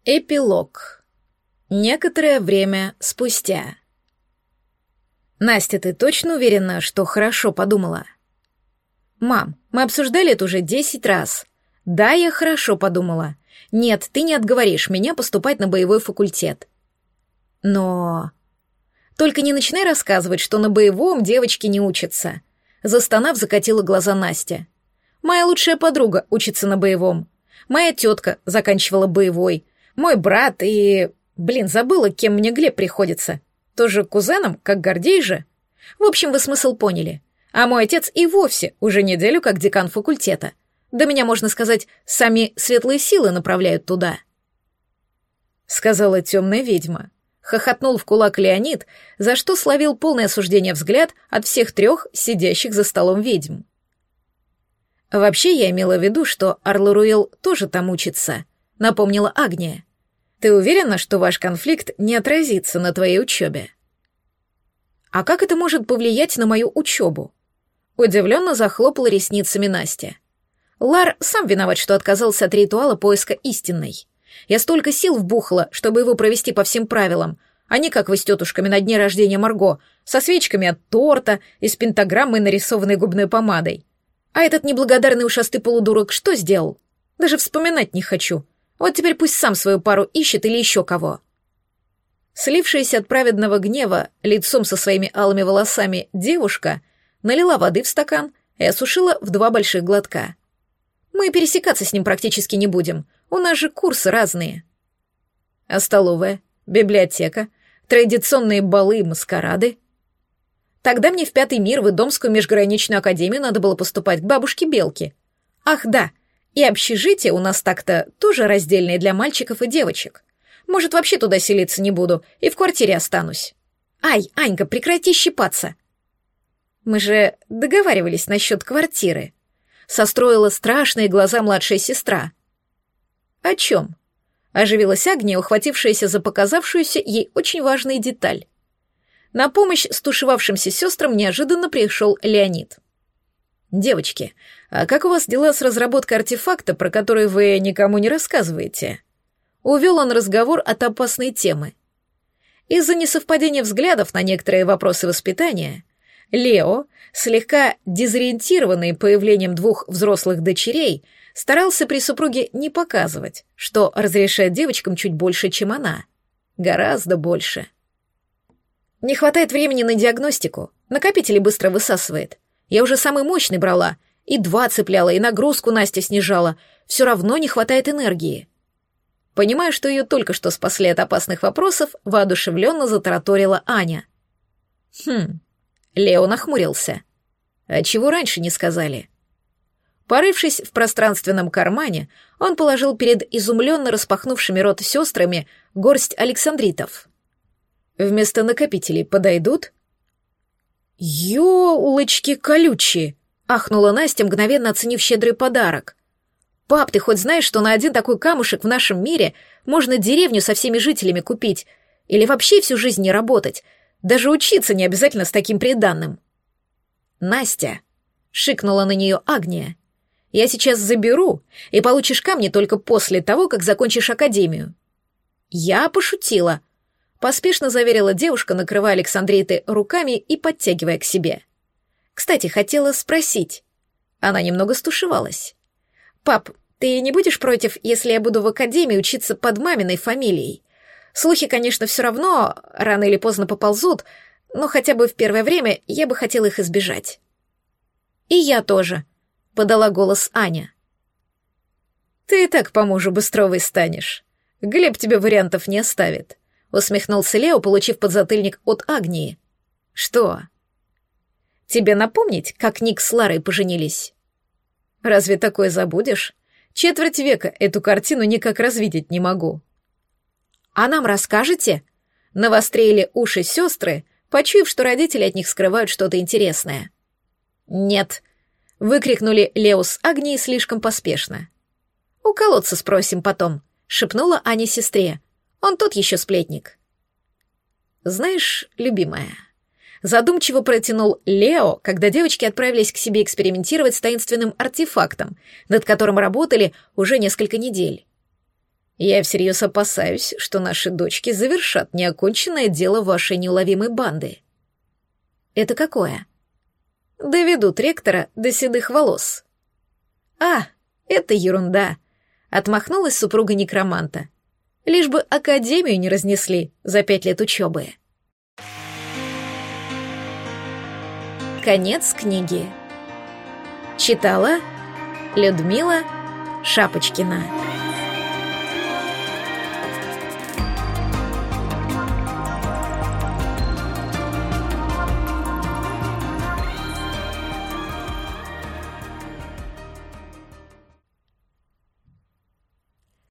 Эпилог. Некоторое время спустя. «Настя, ты точно уверена, что хорошо подумала?» «Мам, мы обсуждали это уже 10 раз. Да, я хорошо подумала. Нет, ты не отговоришь меня поступать на боевой факультет. Но... Только не начинай рассказывать, что на боевом девочки не учатся». Застонав, закатила глаза Настя. «Моя лучшая подруга учится на боевом. Моя тетка заканчивала боевой. Мой брат и... забыла, кем мне Глеб приходится. Тоже кузеном, как Гордей же. В общем, вы смысл поняли. А мой отец и вовсе уже неделю как декан факультета. Да меня, можно сказать, сами светлые силы направляют туда. Сказала темная ведьма. Хохотнул в кулак Леонид, за что словил полное осуждение взгляд от всех трех сидящих за столом ведьм. Вообще, я имела в виду, что Арларуил тоже там учится, напомнила Агния. Ты уверена, что ваш конфликт не отразится на твоей учебе? А как это может повлиять на мою учебу? Удивленно захлопала ресницами Настя. Лар сам виноват, что отказался от ритуала поиска истинной. Я столько сил вбухала, чтобы его провести по всем правилам, а не как вы с тетушками на дне рождения Марго, со свечками от торта и с пентаграммой, нарисованной губной помадой. А этот неблагодарный ушастый полудурок что сделал? Даже вспоминать не хочу. Вот теперь пусть сам свою пару ищет или еще кого. Слившаяся от праведного гнева лицом со своими алыми волосами девушка налила воды в стакан и осушила в 2 больших глотка. Мы пересекаться с ним практически не будем, у нас же курсы разные. А столовая, библиотека, традиционные балы и маскарады? Тогда мне в 5-й мир, в Идомскую межграничную академию надо было поступать к бабушке Белке. Ах да, и общежитие у нас так-то тоже раздельное для мальчиков и девочек. Может, вообще туда селиться не буду и в квартире останусь. Ай, Анька, прекрати щипаться. Мы же договаривались насчет квартиры. Состроила страшные глаза младшая сестра. О чем? Оживилась Агния, ухватившаяся за показавшуюся ей очень важную деталь. На помощь стушевавшимся сестрам неожиданно пришел Леонид. «Девочки, а как у вас дела с разработкой артефакта, про который вы никому не рассказываете?» Увел он разговор от опасной темы. Из-за несовпадения взглядов на некоторые вопросы воспитания, Лео, слегка дезориентированный появлением 2 взрослых дочерей, старался при супруге не показывать, что разрешает девочкам чуть больше, чем она. Гораздо больше. «Не хватает времени на диагностику, накопители быстро высасывает. Я уже самый мощный брала, и 2 цепляла, и нагрузку Настя снижала. Все равно не хватает энергии». Понимая, что ее только что спасли от опасных вопросов, воодушевленно затараторила Аня. Лео нахмурился. «А чего раньше не сказали?» Порывшись в пространственном кармане, он положил перед изумленно распахнувшими рот сестрами горсть александритов. «Вместо накопителей подойдут?» «Ёлочки колючие!» — ахнула Настя, мгновенно оценив щедрый подарок. «Пап, ты хоть знаешь, что на один такой камушек в нашем мире можно деревню со всеми жителями купить? Или вообще всю жизнь не работать? Даже учиться не обязательно с таким приданным». «Настя!» — шикнула на нее Агния. «Я сейчас заберу, и получишь камни только после того, как закончишь академию». «Я пошутила», — поспешно заверила девушка, накрывая александриты руками и подтягивая к себе. «Кстати, хотела спросить». Она немного стушевалась. «Пап, ты не будешь против, если я буду в академии учиться под маминой фамилией? Слухи, конечно, все равно рано или поздно поползут, но хотя бы в первое время я бы хотела их избежать». «И я тоже», — подала голос Аня. «Ты и так по мужу Быстровой станешь. Глеб тебе вариантов не оставит», — усмехнулся Лео, получив подзатыльник от Агнии. «Что? Тебе напомнить, как Ник с Ларой поженились? Разве такое забудешь? 4 века эту картину никак развидеть не могу». «А нам расскажете?» — навострили уши сестры, почуяв, что родители от них скрывают что-то интересное. «Нет», — выкрикнули Лео с Агнией слишком поспешно. «У колодца спросим потом», — шепнула Аня сестре. «Он тот еще сплетник». «Знаешь, любимая», — задумчиво протянул Лео, когда девочки отправились к себе экспериментировать с таинственным артефактом, над которым работали уже несколько недель. Я всерьез опасаюсь, что наши дочки завершат неоконченное дело вашей неуловимой банды. Это какое? Доведут ректора до седых волос. А, это ерунда, отмахнулась супруга некроманта. Лишь бы академию не разнесли за 5 лет учебы. Конец книги. Читала Людмила Шапочкина.